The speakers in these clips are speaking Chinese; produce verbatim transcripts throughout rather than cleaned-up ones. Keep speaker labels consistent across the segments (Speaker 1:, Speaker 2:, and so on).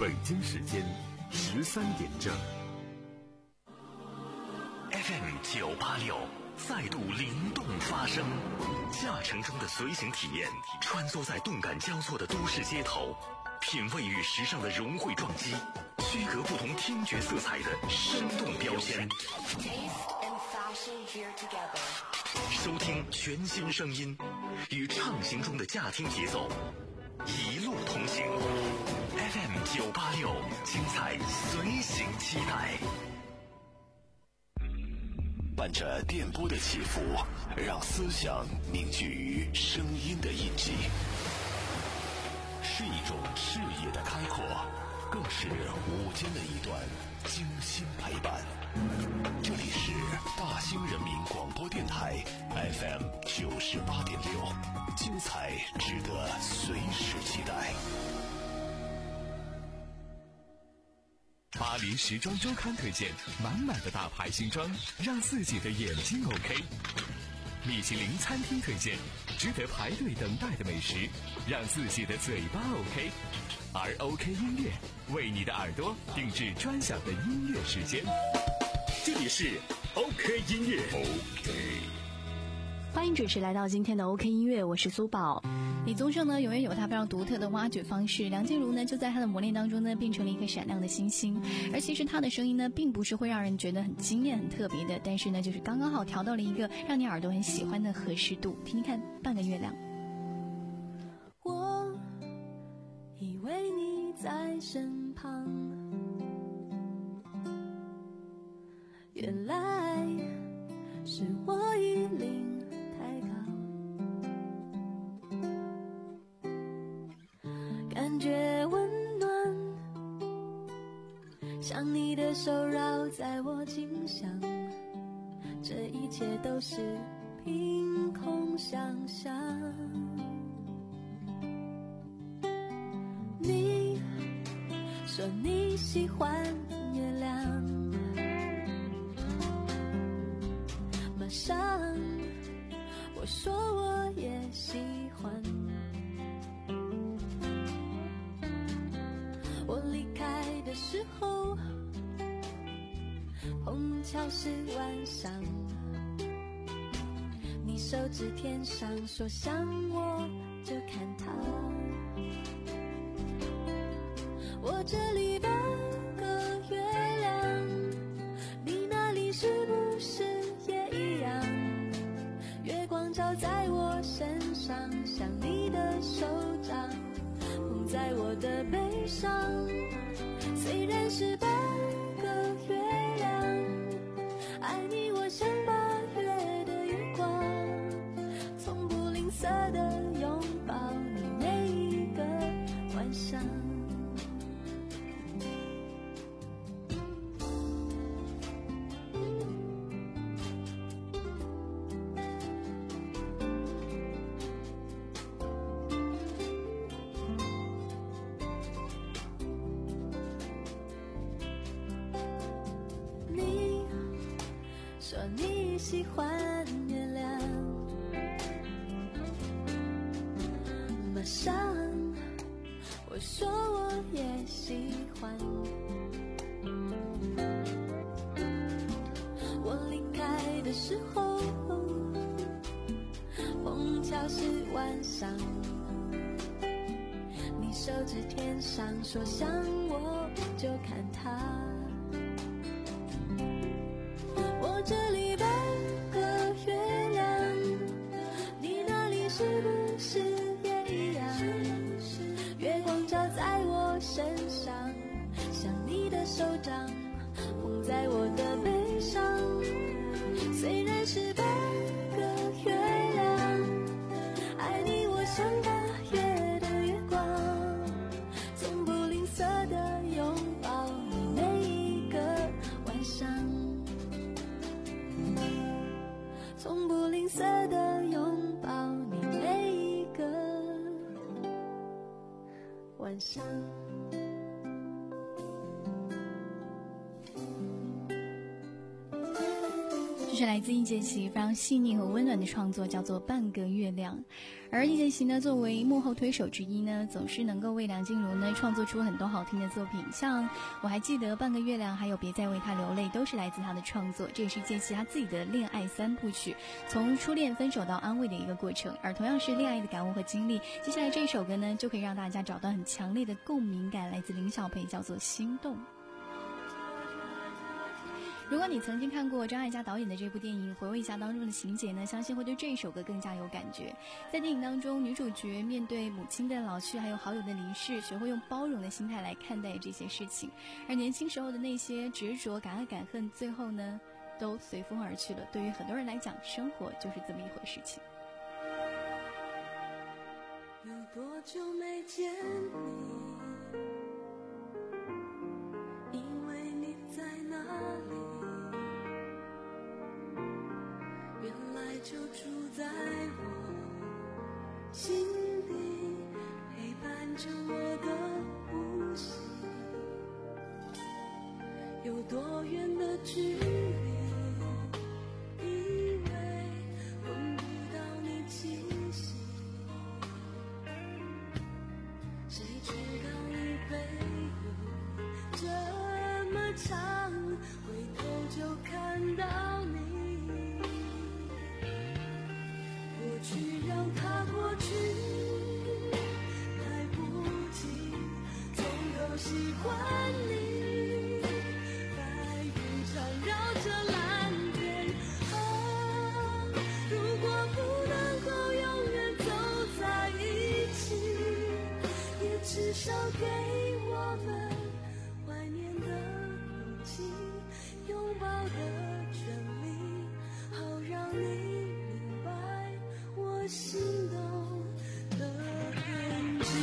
Speaker 1: 北京时间十三点正。
Speaker 2: F M 九八六再度灵动发声，驾乘中的随行体验，穿梭在动感交错的都市街头，品味与时尚的融汇撞击，区隔不同听觉色彩的生动标签。收听全新声音，与畅行中的驾听节奏，一路同行。F M 九八六，精彩随行期待。伴着电波的起伏，让思想凝聚于声音的印记，是一种视野的开阔，更是午间的一段精心陪伴。这里是大兴人民广播电台 F M 九十八点六，精彩值得随时期待。
Speaker 3: 巴黎时装周刊推荐满满的大牌新装，让自己的眼睛 OK。米其林餐厅推荐值得排队等待的美食，让自己的嘴巴 OK。而 OK 音乐为你的耳朵定制专享的音乐时间。这里是 OK 音乐 OK。
Speaker 4: 欢迎准时来到今天的 OK 音乐，我是苏宝。李宗盛呢永远有他非常独特的挖掘方式，梁静茹呢就在他的磨练当中呢变成了一颗闪亮的星星。而其实他的声音呢并不是会让人觉得很惊艳很特别的，但是呢就是刚刚好调到了一个让你耳朵很喜欢的合适度。听听看，半个月亮。
Speaker 5: 我以为你在身旁，原来是我已领太高，感觉温暖，像你的手绕在我颈项，这一切都是凭空想象。你说你喜欢月亮，马上我说我也喜欢。我离开的时候碰巧是晚上，你手指天上说想我就看它。我这里半个月亮，你那里是不是也一样？月光照在我身上，像你的手掌捧在我的背上。虽然是半个月亮，爱你我像八月的月光，从不吝啬的拥抱你每一个晚上。说你喜欢月亮，马上我说我也喜欢。我离开的时候碰巧是晚上，你手指天上说想我就看它。这里半个月亮，你那里是不是也一样？月光照在我身上，像你的手掌捧在我的背上。虽然是半个月亮，爱你我像八月的月光，从不吝啬的拥抱你每一个晚上。从不吝啬的拥抱你每一个晚上。
Speaker 4: 这是来自易建奇非常细腻和温暖的创作，叫做《半个月亮》。而易建奇呢，作为幕后推手之一呢，总是能够为梁静茹呢创作出很多好听的作品，像我还记得《半个月亮》还有《别再为他流泪》都是来自他的创作。这也是易建奇他自己的恋爱三部曲，从初恋分手到安慰的一个过程。而同样是恋爱的感悟和经历，接下来这首歌呢就可以让大家找到很强烈的共鸣感，来自林小培，叫做《心动》。如果你曾经看过张艾嘉导演的这部电影，回味一下当中的情节呢，相信会对这一首歌更加有感觉。在电影当中，女主角面对母亲的老去还有好友的离世，学会用包容的心态来看待这些事情，而年轻时候的那些执着敢爱敢恨，最后呢都随风而去了。对于很多人来讲，生活就是这么一回事情。
Speaker 5: 有多久没见你，因为你在哪里，原来就住在我心底，陪伴着我的呼吸。有多远的距离，以为闻不到你气息，谁知道你背影这么长，回头就看到你。过去让它过去，来不及从头喜欢你。白云缠绕着蓝天，啊，如果不能够永远走在一起，也至少给我们怀念的勇气，拥抱的权利，好让你明白我心动的痕迹。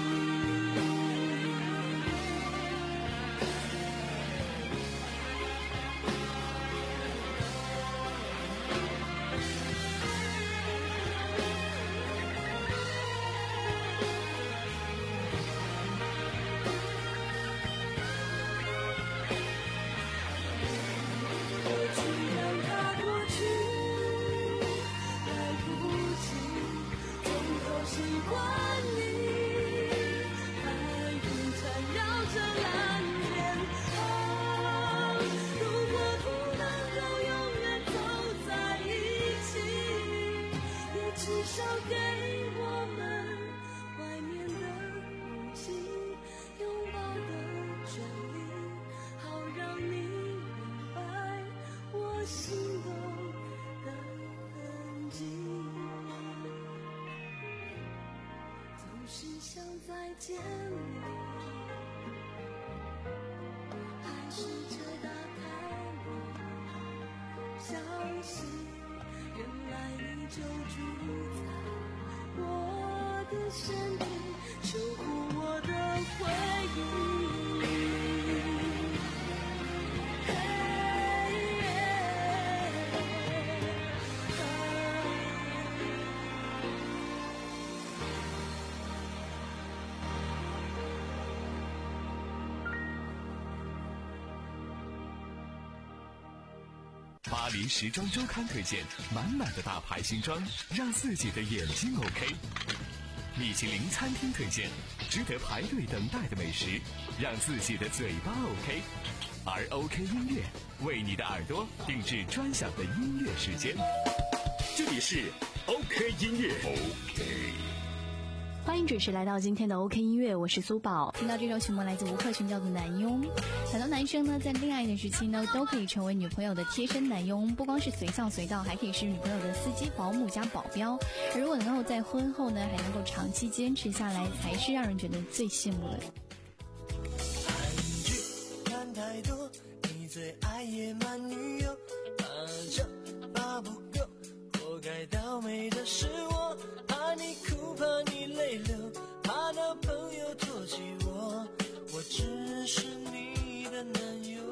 Speaker 5: 见你，还试着打开我消息，原来你就住在我的身体，守护我的回忆。
Speaker 3: 巴黎时装周刊推荐满满的大牌新装，让自己的眼睛 OK。米其林餐厅推荐值得排队等待的美食，让自己的嘴巴 OK。而 OK 音乐为你的耳朵定制专享的音乐时间，这里是 OK 音乐 OK。
Speaker 4: 欢迎准时来到今天的 OK 音乐，我是苏宝。听到这首曲目来自吴克群，叫做男佣。很多男生呢，在恋爱的时期呢，都可以成为女朋友的贴身男佣，不光是随叫随到，还可以是女朋友的司机、保姆加保镖。而如果能够在婚后呢，还能够长期坚持下来，才是让人觉得最羡慕的。
Speaker 6: 韩剧看太多，你最爱野蛮女友，怕这怕不够，活该倒霉的是我，怕你哭，怕你泪流，怕男朋友唾弃我，我只是你的男友。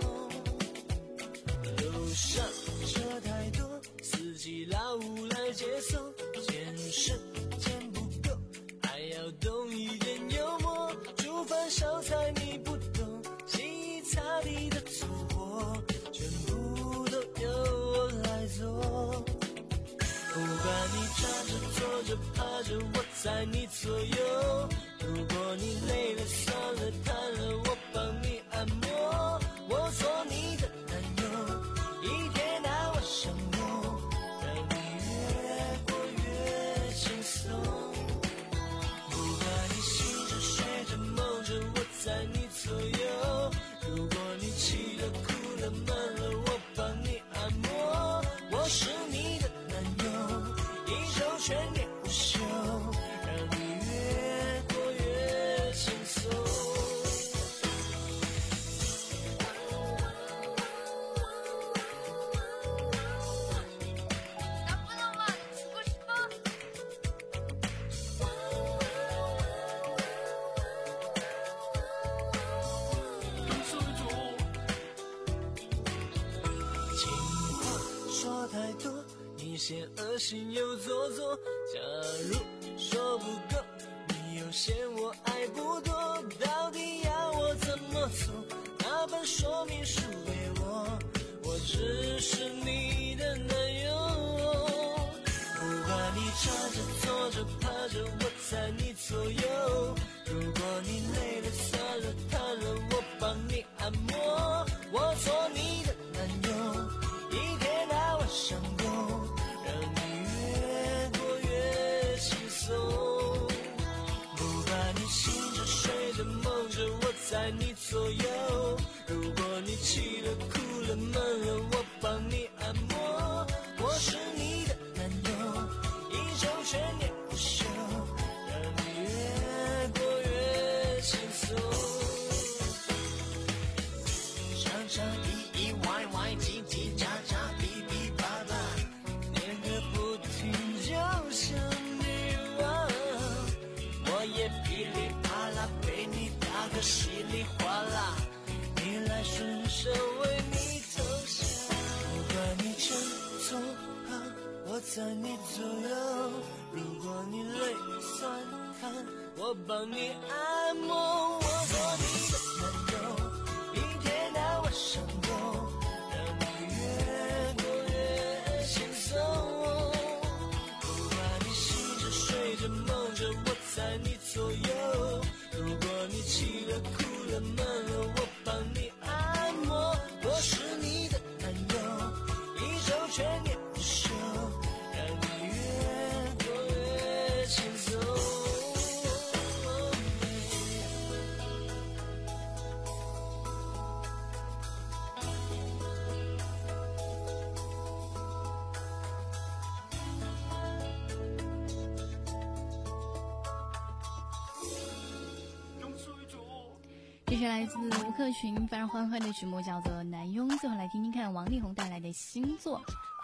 Speaker 6: 路上车太多，司机老五来接送，见时间不够，还要懂一点幽默，煮饭烧菜你不懂，洗衣擦地的粗活全部都由我来做。 着我在你左右。如果你累了酸了瘫了，我帮你按摩，我做你的男友，一天到晚想我，让你越过越轻松。不管你醒着睡着梦着我在你左右，如果你气了哭了闷了，我帮你按摩，我是你的男友，一周全年无休，让你越过越轻松。说太多，你嫌恶心又做作。假如说不够，你又嫌我爱不多，到底要我怎么做？那本说明书给我，我只是你的男友。不管你站着坐着趴着，我在你左右。如果你累了酸了瘫了，我帮你按摩，我做你的男友，一天到晚想我，让你越过越轻松。不管你醒着睡着梦着我在你左右，如果你气了哭了闷了，我帮你按摩，我是你的男友，一周全年无休，让你越过越轻松。常常意意外外叽叽喳喳哔哔叭叭，念个不停就像女王，我也噼里啪啦被你打个稀里哗啦，你来顺手为你投降。不管你正左旁，我在你左右，如果你累酸瘫，我帮你按摩，我做你的男友，一天到晚想我，让你越过越轻松。不管你醒着睡着梦着我在你左右，如果你气了哭了闷了，我帮你按摩，我是你的男友，一周全年无休，让你越过越轻松。
Speaker 4: 这是来自吴克群非常欢快的曲目，叫做《男佣》。最后来听听看王力宏带来的星座。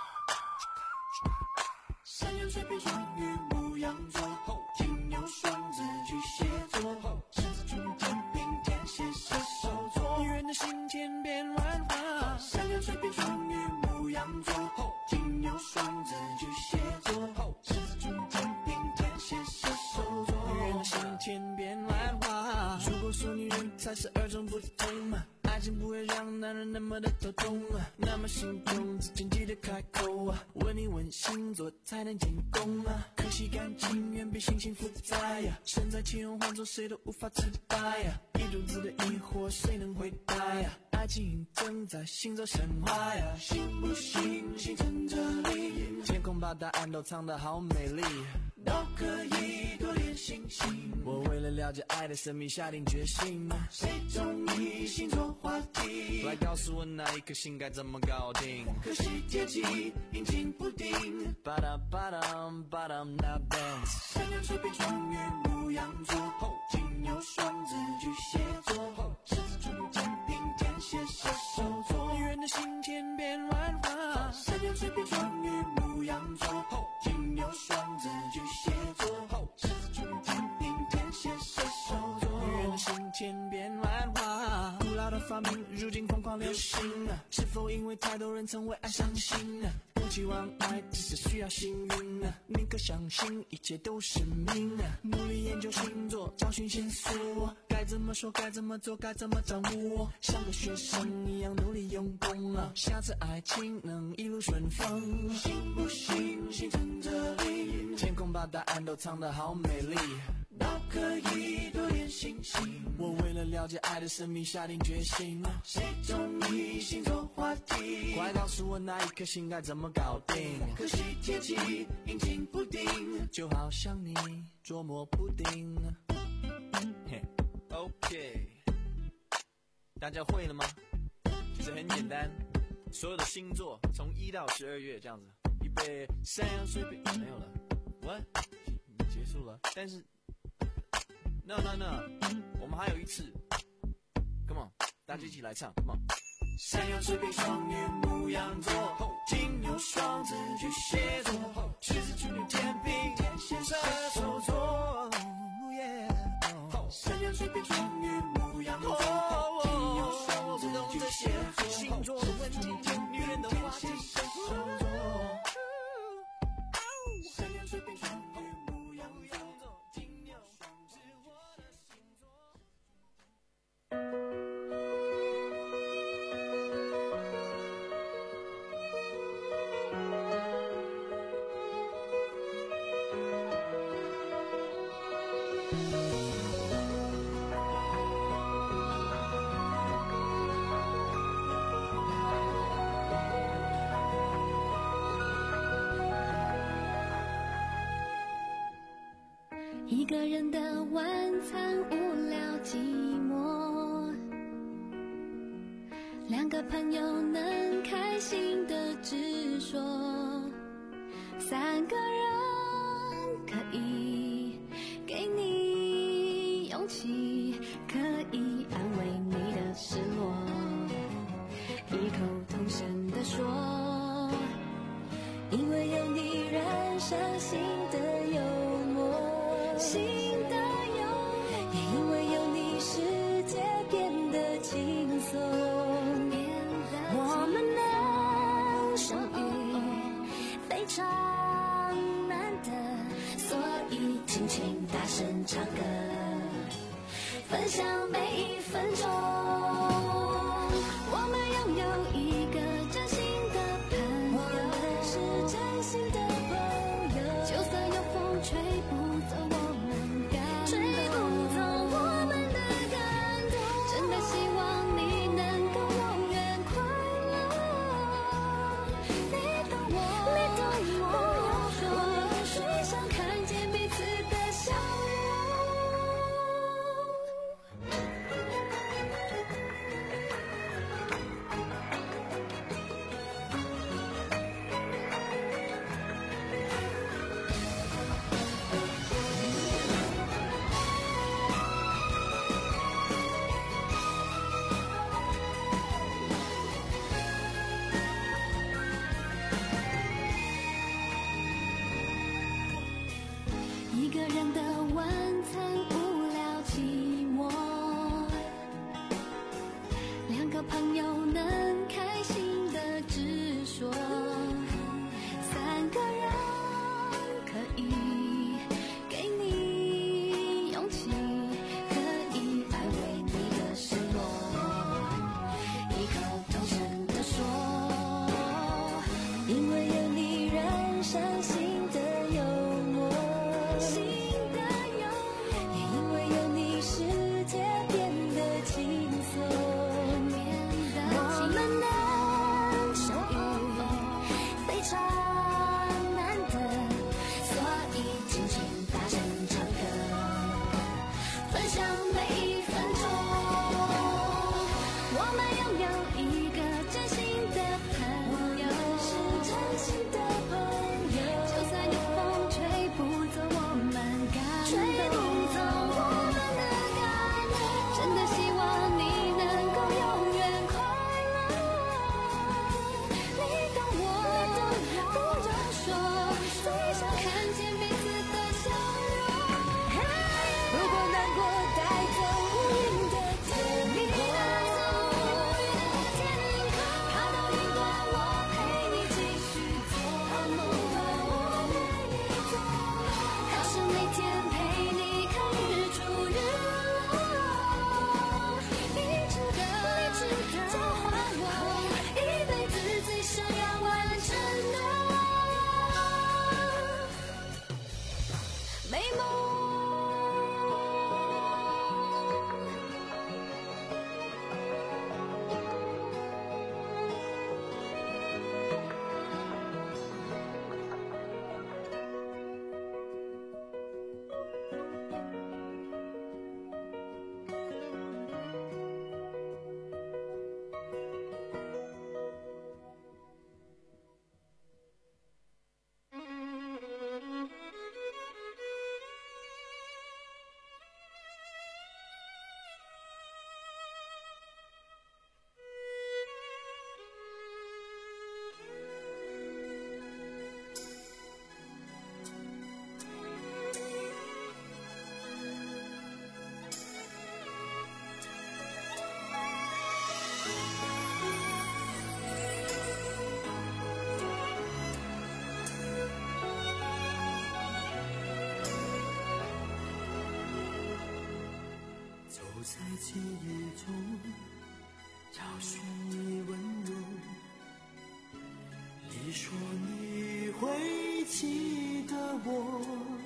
Speaker 7: 山羊水瓶双鱼牧羊座，金牛双子巨蟹座，狮子处女天平天蝎射手座。女人的心千变万化，山羊水瓶双鱼牧羊座，金牛双子巨蟹座，狮子处女天平天蝎射手座。女人的心千变万化，如果说女人才是二种不同嘛，爱情不会让男人那么的头痛啊，那么心动之前记得开口啊，问一问星座才能进攻啊，可惜感情远比心情复杂呀，身在其中换做谁都无法自拔呀，一肚子的疑惑谁能回答呀，爱情正在行走神话呀，信不信星辰这里，天空把答案都藏得好美丽，都可以多点星星，我为了了解爱的神秘下定决心，谁中意星座话题，来告诉我那一颗星该怎么搞定，可惜天气阴晴不定，巴达巴达巴达 now dance， 山羊水瓶双鱼牧羊座，金牛双子巨蟹座，狮子处女天平天蝎射手座。女人的心千变万化，山羊水瓶双鱼牧羊座，金牛双子巨蟹座，狮子处女天平天蝎射手座。女人的心千变万化，古老的发明如今疯狂流行啊，是否因为太多人曾为爱伤心啊？不
Speaker 6: 期望爱，只是需要幸运啊！宁可相信一切都是命啊！努力研究星座，找寻线索，该怎么说，该怎么做，该怎么掌握，像个学生一样努力用功啊！下次爱情能一路顺风，信不信星辰这里，天空把答案都藏得好美丽。都可以多点信心，我为了了解爱的神秘下定决心。谁中意星座话题？快告诉我那一颗心该怎么搞定？可惜天气阴晴不定，就好像你捉摸不定。嘿 ，OK， 大家会了吗？其实很简单，所有的星座从一到十二月这样子，预备，山羊水瓶没有了 ，What？ 结束了，但是。No no no， 我们还有一次 ，Come on， 大家一起来唱 ，Come on。山羊、水瓶、双鱼、牧羊座，金牛、双子、巨蟹座，狮子、处女、天秤、天蝎、射手座。山羊、水瓶、双鱼、牧羊座，金牛、双子、巨蟹座，星座的问题，女人的话题，射手座。山羊、水瓶、双鱼、牧羊座。
Speaker 5: 一个人的晚餐无聊寂寞，两个朋友能开心的直说，三个人可以给你勇气，可以安慰你的失落，异口同声地说，因为有你人生新的幽默，新的有，也因为有你，世界变得轻松。我们能相遇非常难得，所以尽情大声唱歌，分享每一分钟。我们拥有一个真心的朋友，是真心的朋友，就算有风吹不走我们感动，吹不走我们的感动，真的希望你能够永远快乐。你懂我，你懂我，不要说，我想看见彼此的笑容。一个人的晚餐无聊寂寞，两个朋友能开心的直说，三个人可以给你勇气，可以安慰你的失落，异口同声地说，因为有你人生新的幽默，新的有，也因为有你，世界变得轻松。我们
Speaker 6: 记忆中找寻你温柔。你说你会记得我，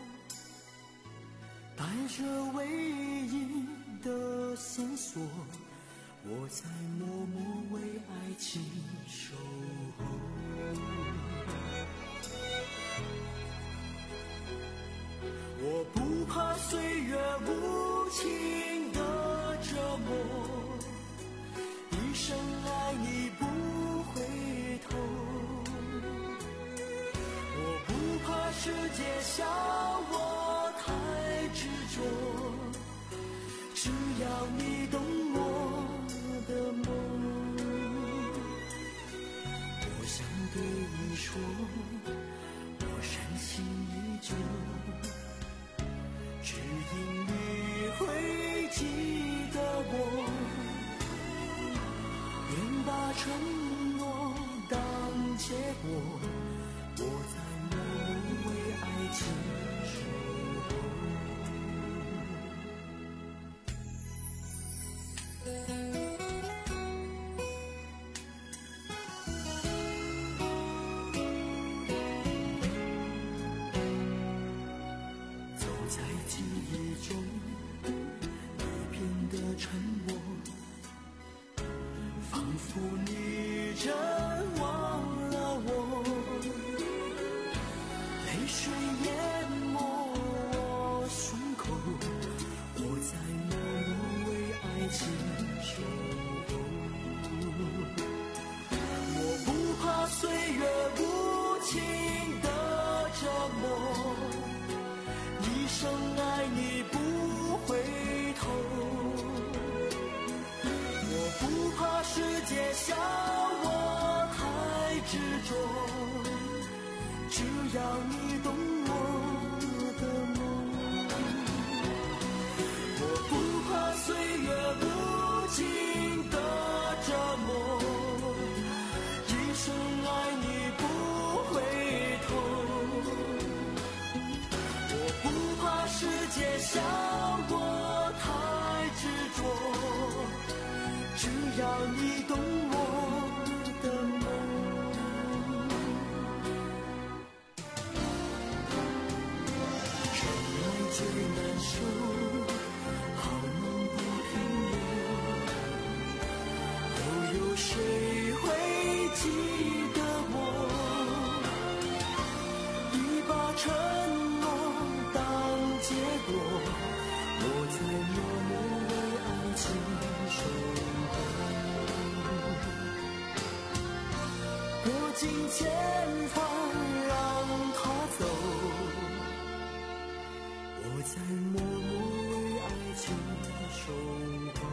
Speaker 6: 带着唯一的线索，我在默默为爱情守候。我不怕岁月无情的折磨，一生爱你不回头。我不怕世界笑我太执着，只要你懂我的梦。我想对你说，我深信依旧，只因你会记得我，愿把承诺当结果，我在默默为爱情守候。走在记忆中一片的沉默，仿佛你真忘了我，泪水淹没我胸口，我在默默为爱情守候。我不怕岁月无情的折磨，一生爱你不回头。我不怕世界笑我太执着，只要你懂我的梦。我不怕岁月无情的折磨，一生爱你不回头。我不怕世界笑我太执着，只要你懂我的梦。真爱最难受，好梦不停留，又有谁会记得我？一把承诺当结果，我在默默为爱情守候。过尽千帆让它走，我在默默为爱情守候。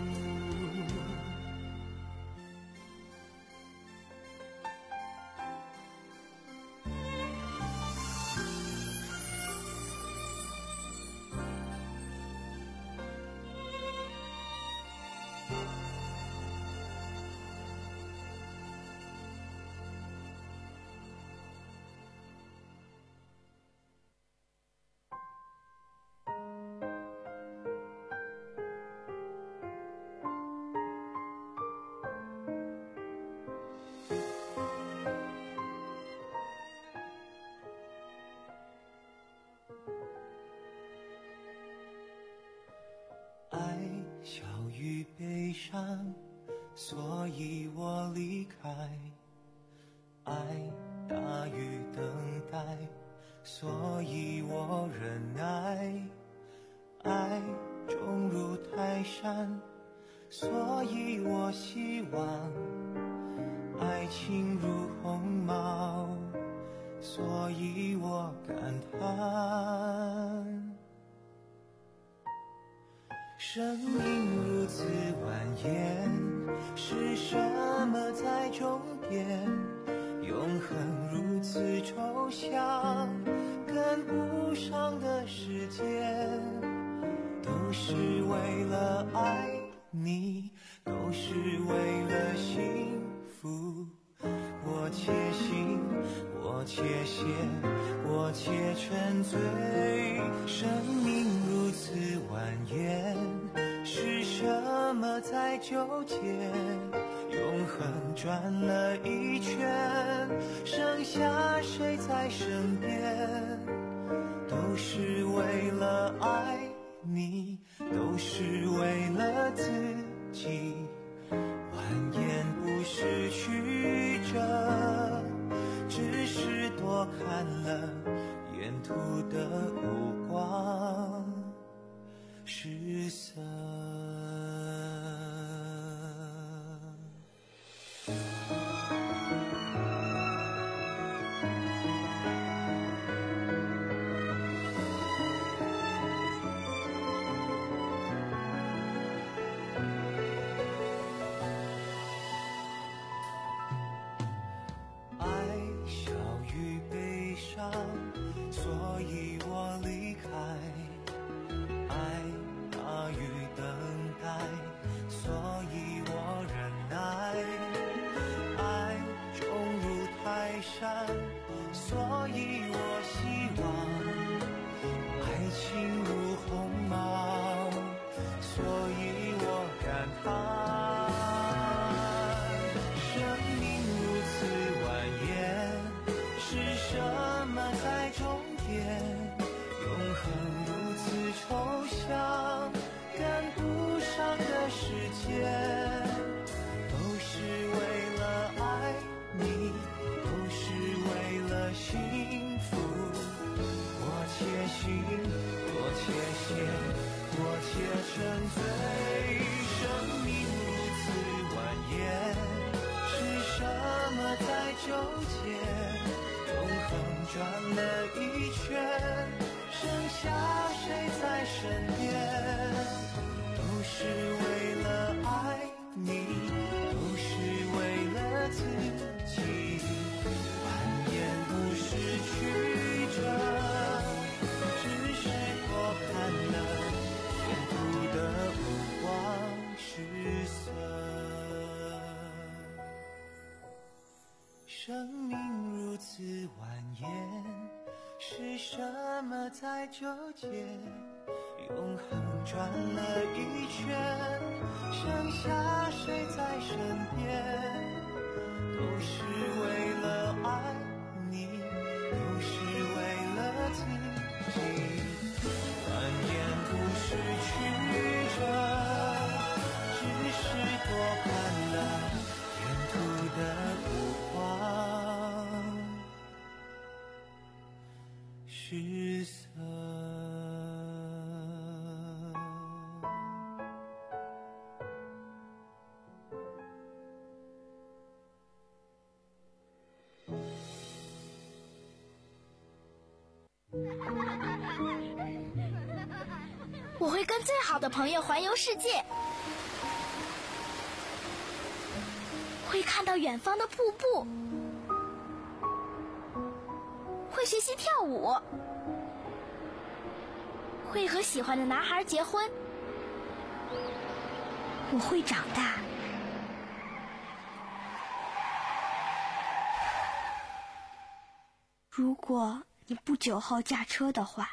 Speaker 6: 爱小于悲伤，所以我离开。爱大于等待，所以我忍耐。爱重如泰山，所以我希望。爱情如鸿毛，所以我感叹。生命如此蜿蜒，是什么在终点？永恒如此抽象，跟不上的时间。都是为了爱你，都是为了幸福。我且行，我且歇，我且沉醉。生命如此蜿蜒， 是什么在纠结？永恒转了一圈，剩下谁在身边？都是为了爱你，都是为了自己，蜿蜒不是曲折，只是多看了沿途的无光失色。所以我离开，爱大于等待，所以我忍耐，爱重如泰山，所以我希望，爱情如鸿毛，所以我感叹，生命如此蜿蜒，是什么在终点？永恒如此抽象，赶不上的时间，都是为了爱你，都是为了幸福。我且行，我且歇，我且沉醉。生命如此蜿蜒，是什么在纠结？永恒转了一圈，剩下谁在身边？都是为了爱你，都是为了自己，蜿蜒不是曲折，只是多看了沿途的无光失色。生命如此蜿蜒，是什么在纠结？永恒转了一圈，剩下谁在身边？都是为了爱你，都是为了自己，蜿蜒不是曲折，只是多看了沿途的无光失色。
Speaker 8: 我会跟最好的朋友环游世界，会看到远方的瀑布，会学习跳舞，会和喜欢的男孩结婚。我会长大。如果你不酒后驾车的话，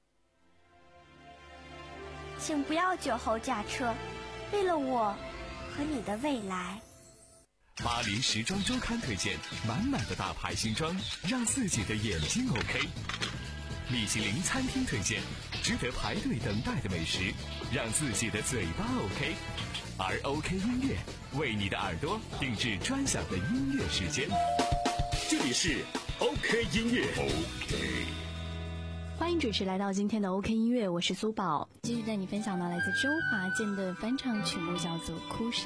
Speaker 8: 请不要酒后驾车，为了我和你的未来。
Speaker 3: 巴黎时装周刊推荐满满的大牌新装，让自己的眼睛 OK。米其林餐厅推荐值得排队等待的美食，让自己的嘴巴 OK。而 OK 音乐为你的耳朵定制专享的音乐时间。
Speaker 1: 这里是 OK 音乐 OK。
Speaker 4: 欢迎准时来到今天的 OK 音乐，我是苏宝，继续带你分享的来自周华健的翻唱曲目，叫做《哭砂》。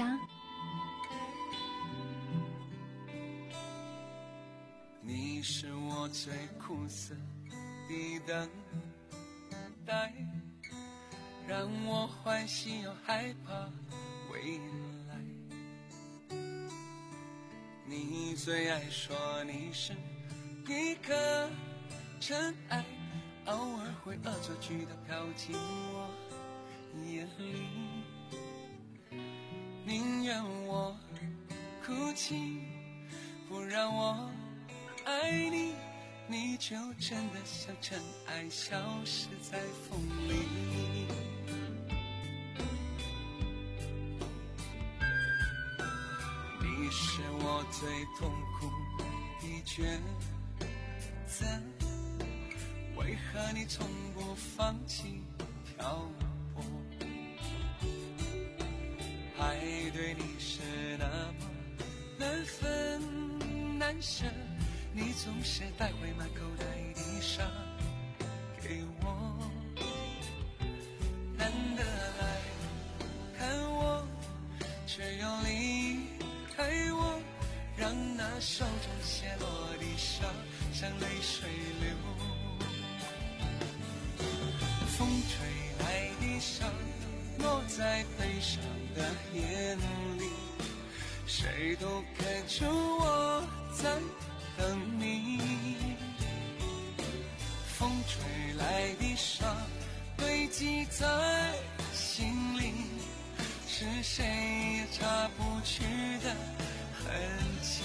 Speaker 7: 你是我最苦涩的等待，让我欢喜又害怕未来。你最爱说你是一颗尘埃，偶尔会恶作剧地飘进我眼里，宁愿我哭泣，不让我爱你，你就真的像尘埃消失在风里。
Speaker 6: 你是我最痛苦的抉择，为何你从不放弃漂泊？爱对你是那么难分难舍，你总是带回满口袋的沙给我，难得来看我，却又离开我，让那手中泻落的沙像泪水流。风吹来的沙落在悲伤的眼里，谁都看出我在等你。风吹来的沙堆积在心里，是谁也擦不去的痕迹。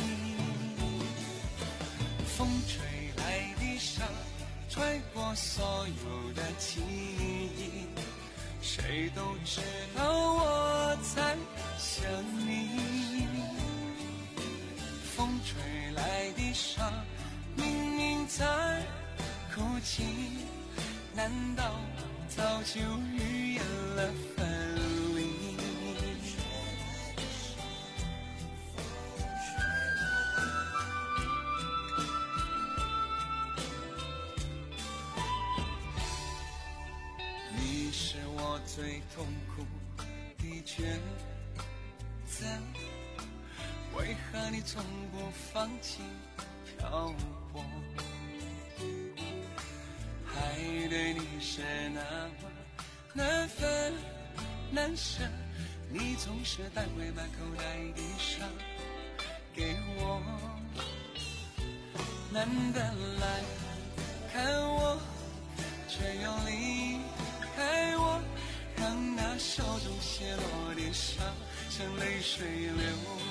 Speaker 6: 风吹来的沙揣过所有的记忆，谁都知道我在想你。风吹来的沙明明在哭泣，难道早就预言了分离？你是我最痛苦的抉择，为何你从不放弃漂泊？爱对你是那么难分难舍，你总是带回满口袋的沙给我，难得来看我，却又离开我，让那手中泻落的沙像泪水流。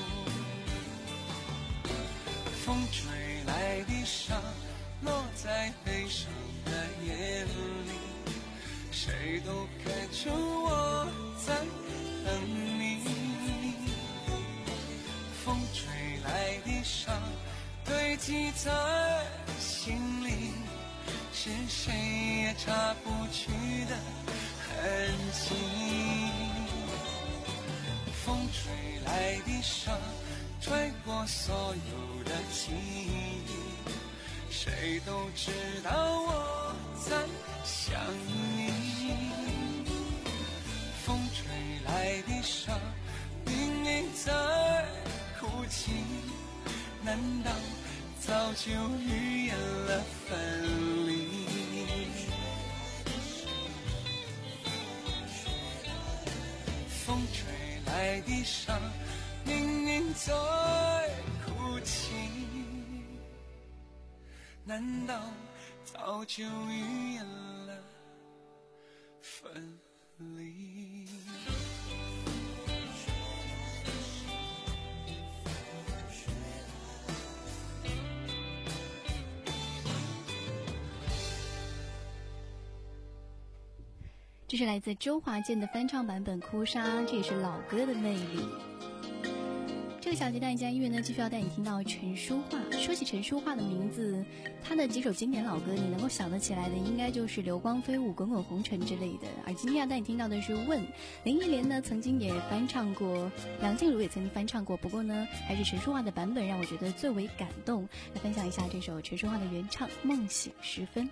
Speaker 6: 风吹来的沙落在悲伤的眼里，谁都看出我在等你。风吹来的沙堆积在心里，是谁也擦不去的痕迹。风吹来的沙揣过所有的记忆，谁都知道我在想你。风吹来的沙明明在哭泣，难道早就预言了分离？风吹来的沙明明在哭泣，难道早就预言了分离？
Speaker 4: 这是来自周华健的翻唱版本《哭砂》，这也是老歌的魅力。这个小节段加音乐呢，继续要带你听到陈淑桦。说起陈淑桦的名字，她的几首经典老歌，你能够想得起来的，应该就是《流光飞舞》《滚滚红尘》之类的。而今天要带你听到的是《问》，林忆莲呢曾经也翻唱过，梁静茹也曾经翻唱过，不过呢，还是陈淑桦的版本让我觉得最为感动。来分享一下这首陈淑桦的原唱《梦醒时分》。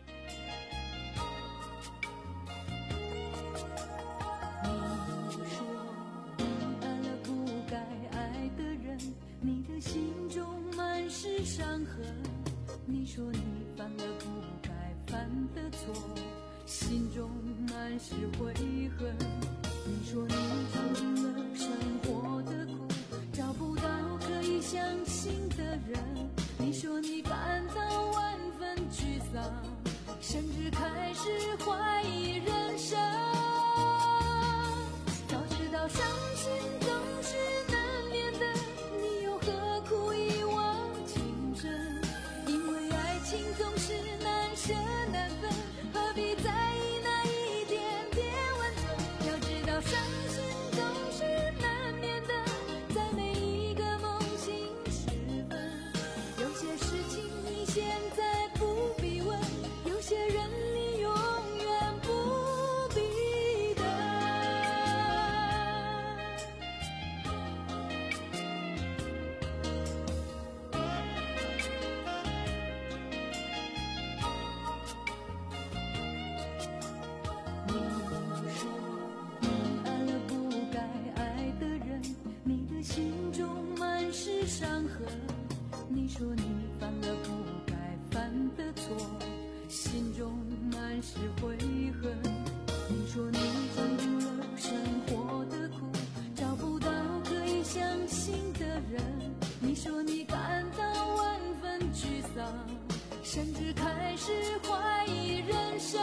Speaker 5: 伤痕，你说你犯了不该犯的错，心中满是悔恨。你说你尝尽了生活的苦，找不到可以相信的人。你说你感到万分沮丧，甚至开始怀疑人生。早知道伤心总是难免的，你又何苦一往情深？因为爱情总是难舍难分，何必在意那一点点温存？要知道伤心总是难的心中满是伤痕。你说你犯了不该犯的错，心中满是悔恨。你说你尝尽了生活的苦，找不到可以相信的人。你说你感到万分沮丧，甚至开始怀疑人生。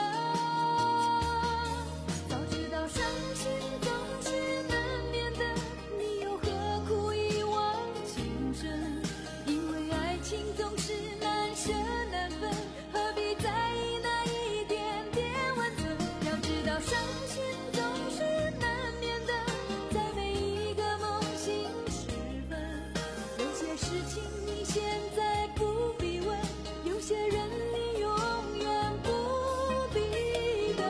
Speaker 5: 早知道伤心总是难免的，你又何苦一往情深？因为爱情总是难舍难分，何必在意那一点点温存？要知道伤心总是难免的，在每一个梦醒时分。有些事情你现在不必问，有些人你永远不必等。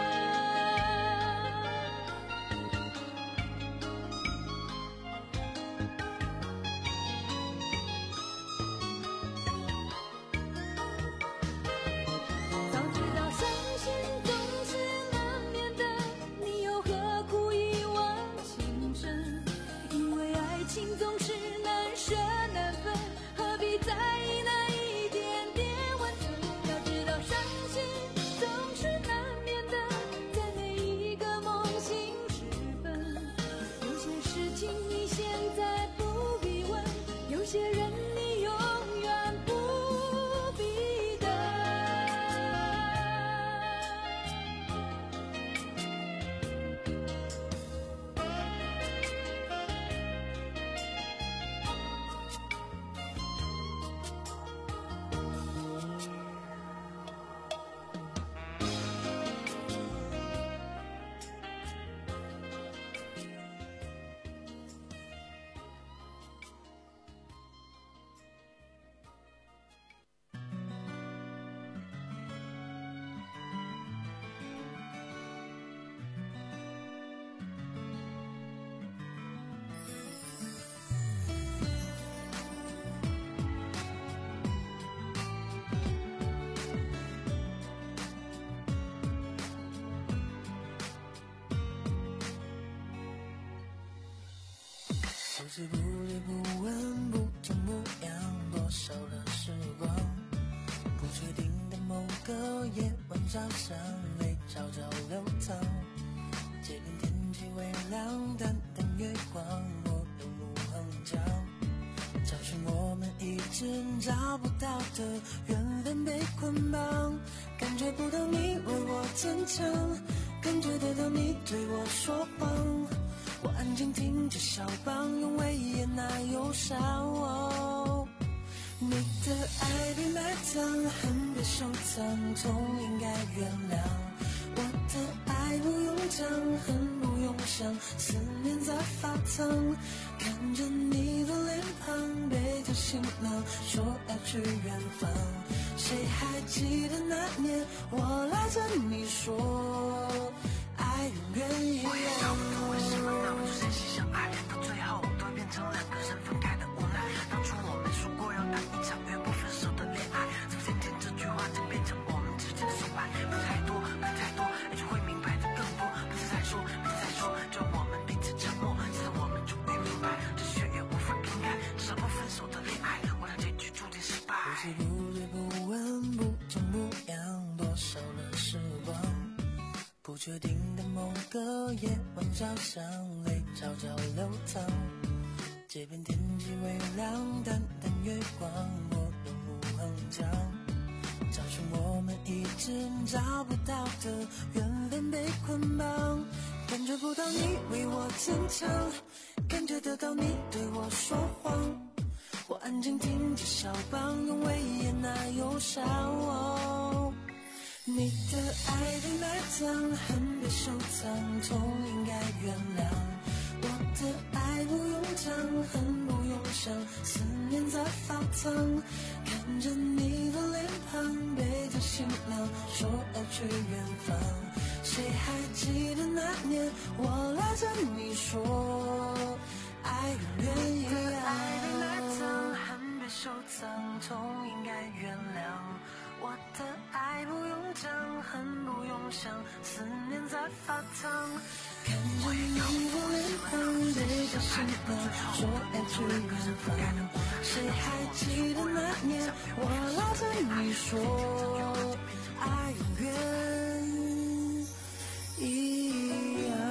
Speaker 5: 早知道伤心总是难免的，你又何苦一往情深？因为爱情总是难舍难分，何必在意那一点点温存？要知道伤心总是难免的，在每一个梦醒时分。有些事情你现在不必问，有些人你永远不必等。
Speaker 6: 不知不觉不闻不听不痒，多少的时光，不确定的某个夜晚早上，泪悄悄流淌。街边天气微凉，淡淡月光，我沿路横江，找寻我们一直找不到的缘分被捆绑，感觉不到你为我坚强，感觉得到你对我说谎。我安静听着肖邦，用威严那忧伤。哦，你的爱被埋葬，恨被收藏，痛应该原谅。我的爱不用讲，恨不用想，思念在发烫。看着你的脸庞，背着行囊，说要去远方。谁还记得那年，我拉着你说，爱永远一样。我也找不懂为什么那么多真心相爱，到最后都会变成两个人分开的无奈。当初我们说过要谈一场永不分手的恋爱，怎么渐渐这句话就变成我们之间的崇拜？不是太多，不是太多，爱就会明白的更多。不是再说，不是再说，就我们彼此沉默，直到我们终于明白，这血缘无法更改，至少不分手的恋爱，我的结局注定失败。不知不觉不闻不听不痒，多少的时光。不确定的某个夜晚早上，泪悄悄流淌。街边天气微凉，淡淡月光，我沿路横江，找寻我们一直找不到的缘分被捆绑，感觉不到你为我坚强，感觉得到你对我说谎。我安静听着肖邦，用威严那忧伤。哦，你的爱被埋葬，恨被收藏，痛应该原谅。我的爱不用讲，恨不用想，思念在发烫。看着你的脸庞，背着行囊，说要去远方。谁还记得那年，我拉着你说，爱永远一样。你的爱被埋葬，恨被收藏，痛应该原谅。我的爱不用讲，恨不用想，思念在发烫。看着你的脸庞，背着些什么，说爱就远方。谁还记得那年，我拉着你说，爱永远一样。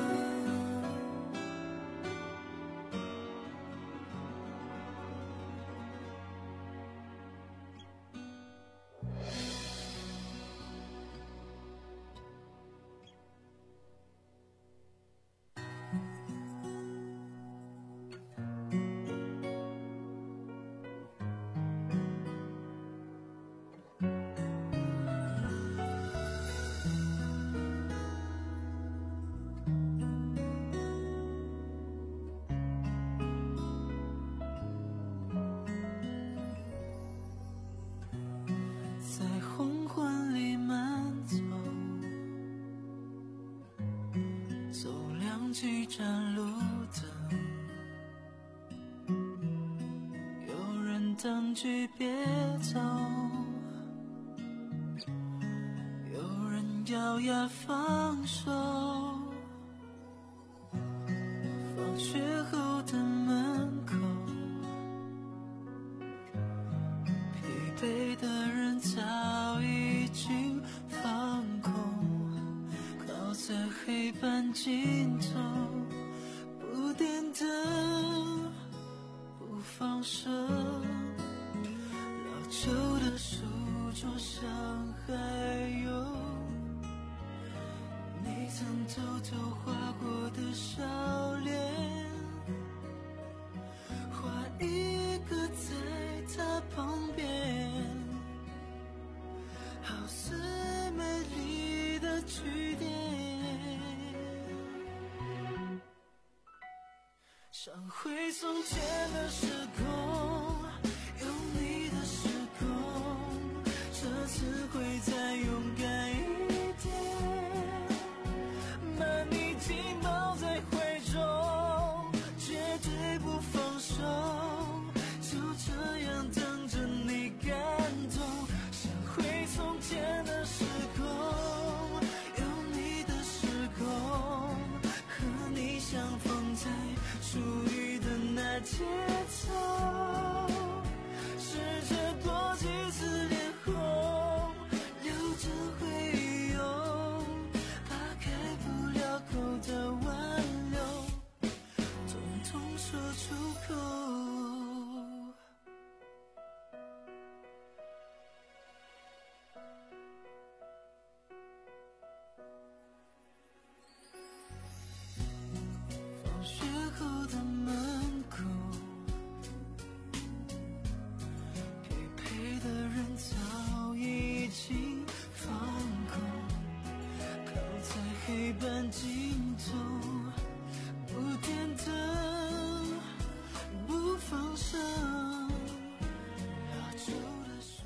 Speaker 6: 几盏路灯，有人等句别走，有人咬牙放手。放学后的门口，疲惫的人早已经放空，靠在黑板尽头，不点灯，不放手。老旧的书桌上还有你曾偷偷画过的笑脸，画一个在他旁边，好似美丽的句点。想回从前的时空，有你的时空，这次会再勇敢一点，把你紧抱在怀中，绝对不放手，就这样等着你感动。想回从前的时空，有你的时空，和你相逢在属于的那节奏，试着多几次脸红，留着会用，怕开不了口的挽留，统统说出口。放学后的门口，疲惫的人早已经放空，靠在黑板尽头，不点灯，不放手。老旧的书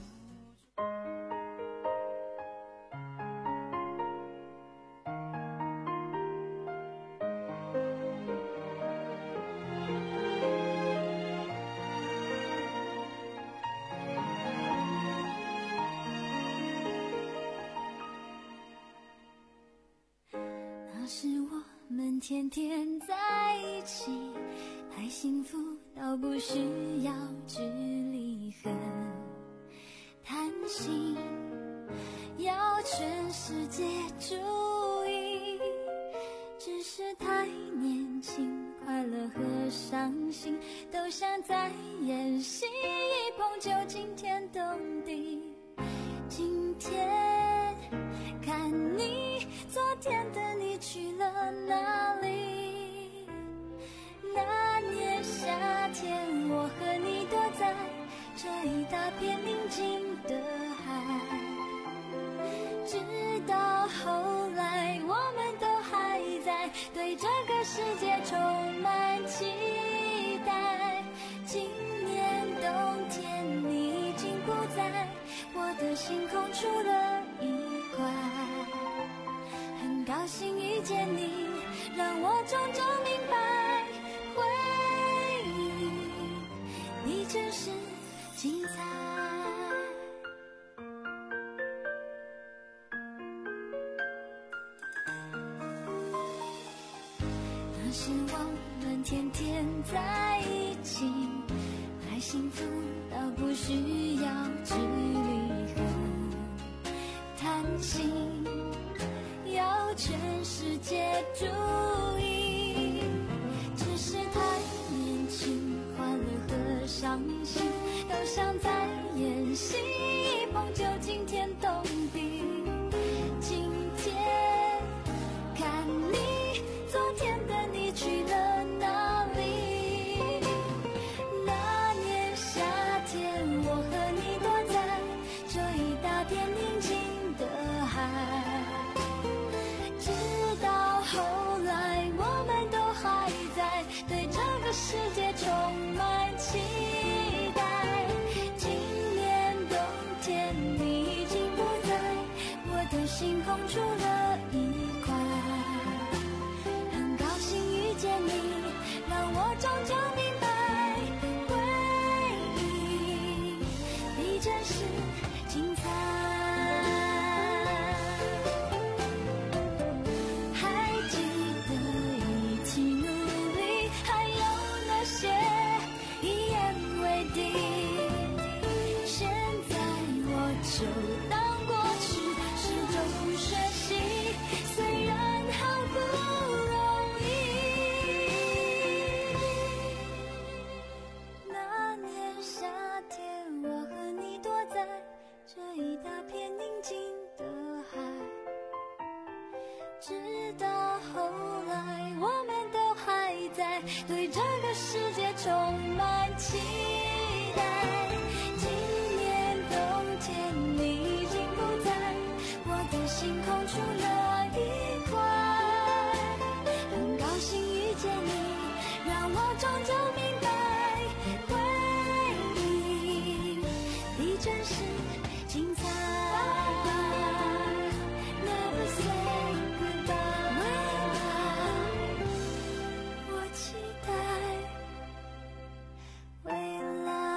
Speaker 5: 那时我们天天在一起，太幸福到不需要距离和贪心，要全世界注意，只是太年轻，快乐和伤心都像在演戏，一碰就惊天动地。今天看你，昨天的你去了哪里？那年夏天，我和你躲在这一大片宁静的海，直到后来我们都还在对这个世界充满期待。今年冬天你已经不在我的星空出了一块，很高兴遇见你，让我种种明白，回忆你真是精彩。那时我们天天在一起，爱幸福到不需要距离和叹息，要全世界注意，只是太年轻，快乐和伤心都像在演戏，一碰就惊天动地。今天看你，昨天的你去了哪里？那年夏天，我和你躲在这一大片宁静的海，直到后来我们都还在对这个世界充满期待。今年冬天你已经不在我的心，空出了一块，很高兴遇见你，让我终究明白，回忆比真实精彩。还记得一起努力，还有那些一言为定，现在我就当过去，是种学习，虽然好不容易。那年夏天，我和你躲在这一大片宁静的海，直到后来我们都还在对这个世界充满期待。今年冬天你已经不在我的心，空出了一块，很高兴遇见你，让我终究明白，回忆比真实精彩。Never say goodbye，我期待未来。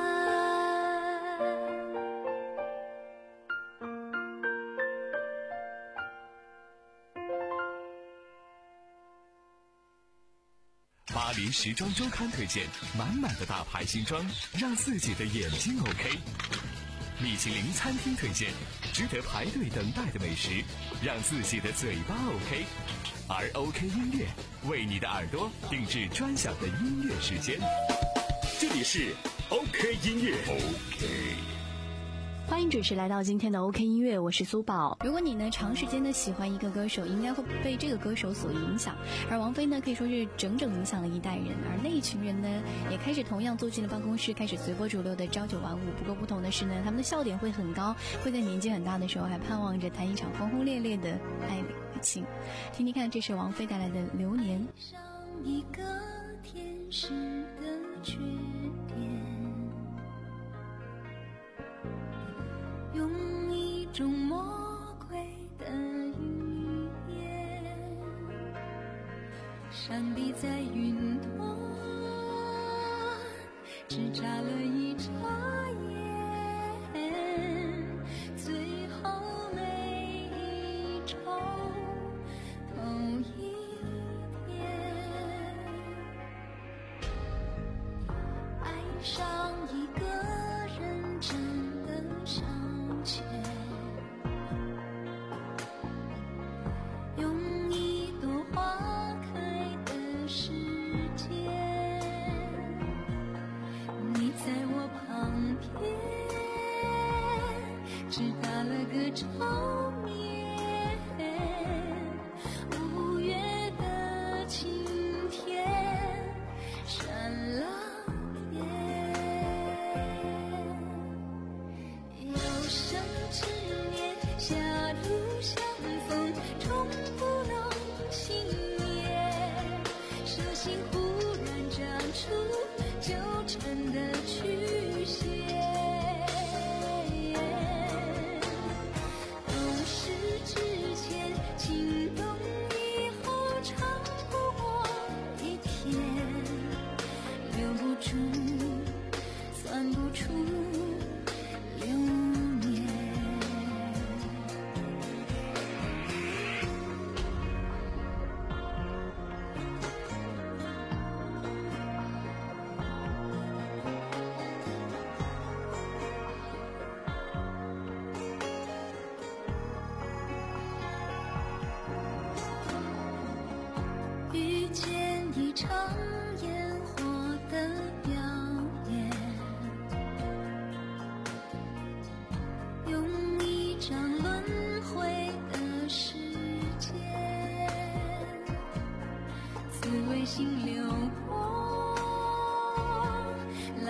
Speaker 3: 巴黎时装周刊推荐满满的大牌新装，让自己的眼睛 OK。米其林餐厅推荐值得排队等待的美食，让自己的嘴巴 OK。而 OK 音乐为你的耳朵定制专享的音乐时间。
Speaker 1: 这里是 OK 音乐
Speaker 3: OK。
Speaker 4: 欢迎准时来到今天的 OK 音乐，我是苏宝。如果你呢长时间的喜欢一个歌手，应该会被这个歌手所影响。而王菲呢，可以说是整整影响了一代人。而那一群人呢，也开始同样坐进了办公室，开始随波逐流的朝九晚五。不过不同的是呢，他们的笑点会很高，会在年纪很大的时候还盼望着谈一场轰轰烈烈的爱情。听听看，这是王菲带来的《流年》。
Speaker 5: 上一个天使的缺点，用一种魔鬼的语言，闪避在云端，只眨了一眨眼，最后每一周同一天，爱上一个人真的上前，用一朵花开的时间，你在我旁边，只打了个照面，五月的晴天闪了有生之年，狭路相逢，终不能幸免。蛇心忽然长出纠缠的曲线，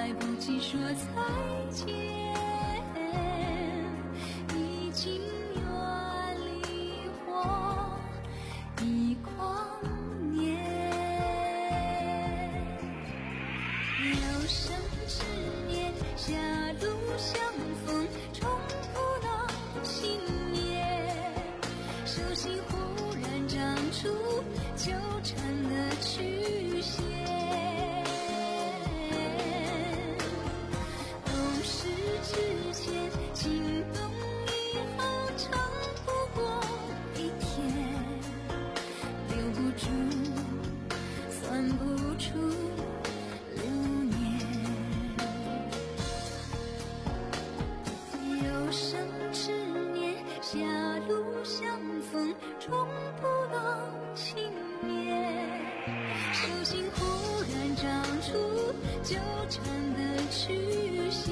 Speaker 5: 来不及说再见，已经远离我一光年。有生之年，狭路相逢，重不到情念。手心忽然长出纠缠的曲线。懂事之前，心动以后，长不过一天，留不住，算不出流年。有生之年，狭路相逢，重不到情念。手心忽然长出纠缠的曲线。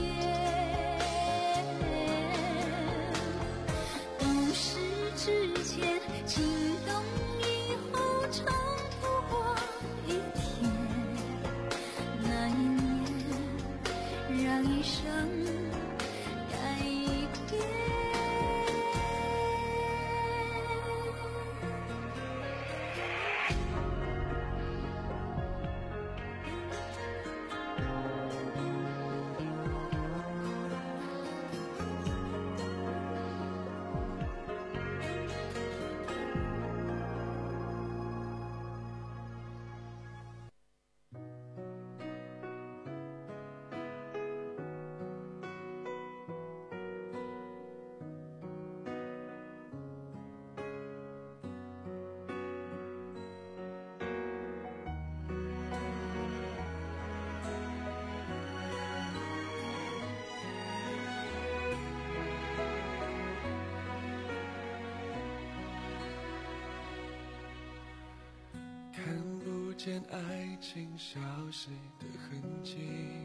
Speaker 5: 懂事之前，心动以后，长不过一天。那一年，让一生改变。
Speaker 7: 看不见爱情消失的痕迹，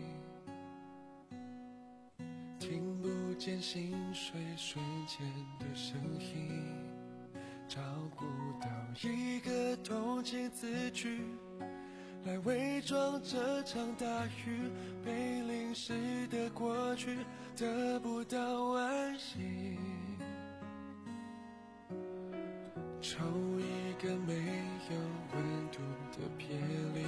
Speaker 7: 听不见心碎瞬间的声音，找不到一个同情字句来伪装这场大雨，被淋湿的过去得不到安息，抽一个没有温度的别离，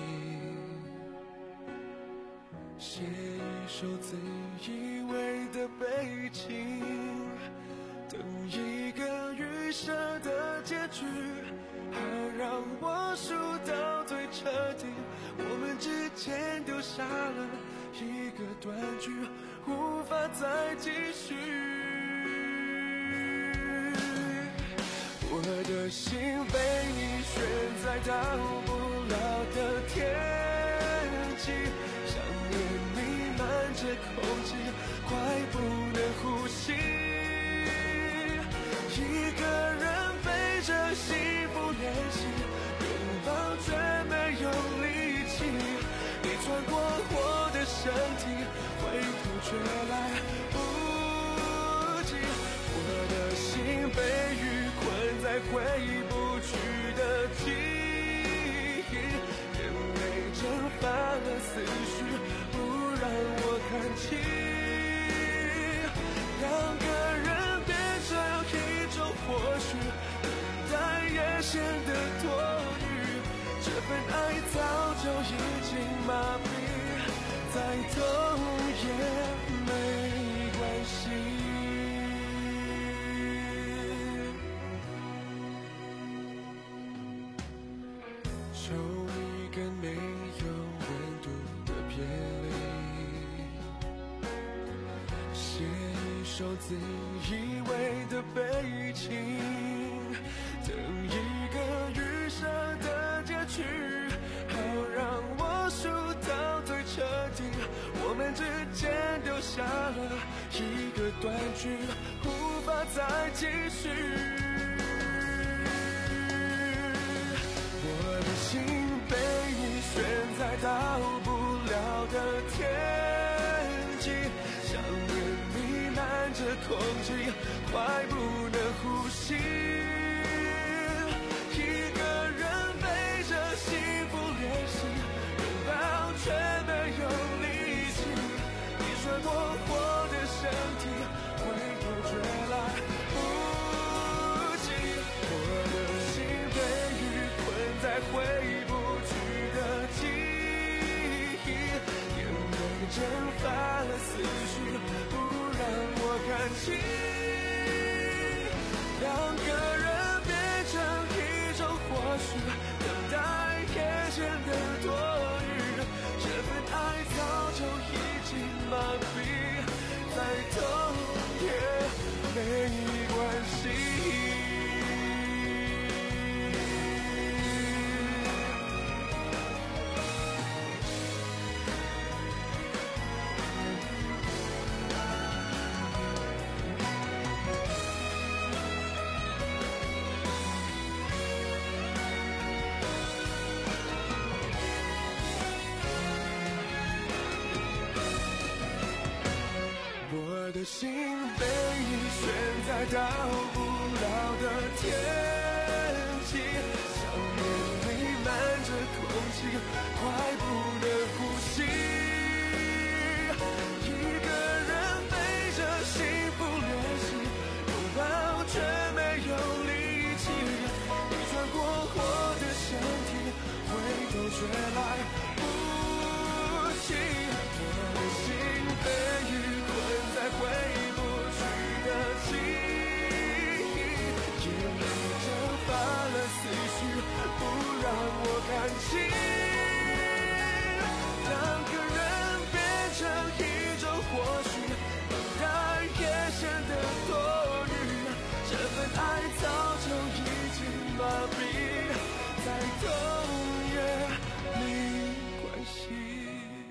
Speaker 7: 写一首自以为的悲情，等一个预设的结局，好让我输到最彻底。我们之间丢下了一个断句，无法再继续。我的心被你悬在到不了的天际，想念弥漫着空气，快不能呼吸。一个人背着幸福练习，拥抱却没有力气。你穿过我的身体，回头却来不及。我的心被雨困在回不去的记忆，眼泪蒸发了思绪，不让我看清。两个人变成一种或许，等待也显得多余。这份爱早就已经麻痹，再痛也没关系。抽一根没有温度的别离，写一首自以为的悲情，等一个预设的结局，好让我输到最彻底。我们之间丢下了一个断句，无法再继续。我的心被你悬在到不了的天际，想念弥漫着空气，快不能呼吸。一个人背着幸福练习，拥抱却没有力气。
Speaker 6: 蒸发了思绪，不让我看清。两个人变成一种或许，等待也显得多余。这份爱早就已经麻痹，再痛也没关系。我的心被你悬在到不了的天际，想念弥漫着空气，快不能呼吸。一个人背着幸福练习，拥抱却没有力气。你穿过我的身体，回头却来不及。我的心被雨在回不去的记忆，眼里蒸发了思绪，不让我看清。两个人变成一种或许，等待也显得多余。这份爱早就已经麻痹，再痛也没关系。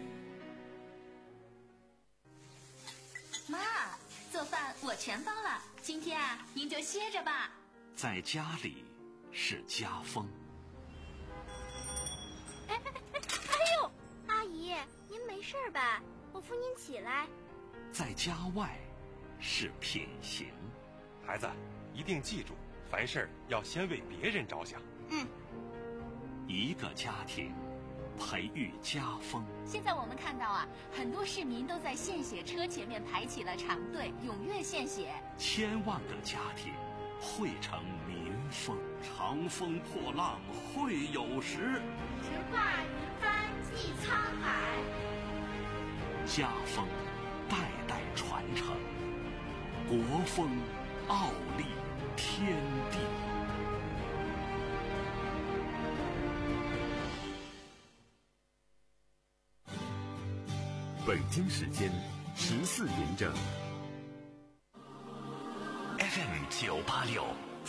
Speaker 9: 妈，做饭我全包了，今天啊，您就歇着吧。
Speaker 2: 在家里是家风。
Speaker 8: 哎哎哎哎呦，阿姨，您没事吧？我扶您起来。
Speaker 2: 在家外是品行。
Speaker 10: 孩子，一定记住，凡事要先为别人着想。
Speaker 8: 嗯。
Speaker 2: 一个家庭培育家风。
Speaker 9: 现在我们看到啊，很多市民都在献血车前面排起了长队，踊跃献血。
Speaker 2: 千万个家庭汇成民风。长风破浪会有时，
Speaker 8: 直挂云帆济沧海。
Speaker 2: 家风代代传承，国风傲立天地。
Speaker 1: 北京时间十四点整。
Speaker 2: F M 九八六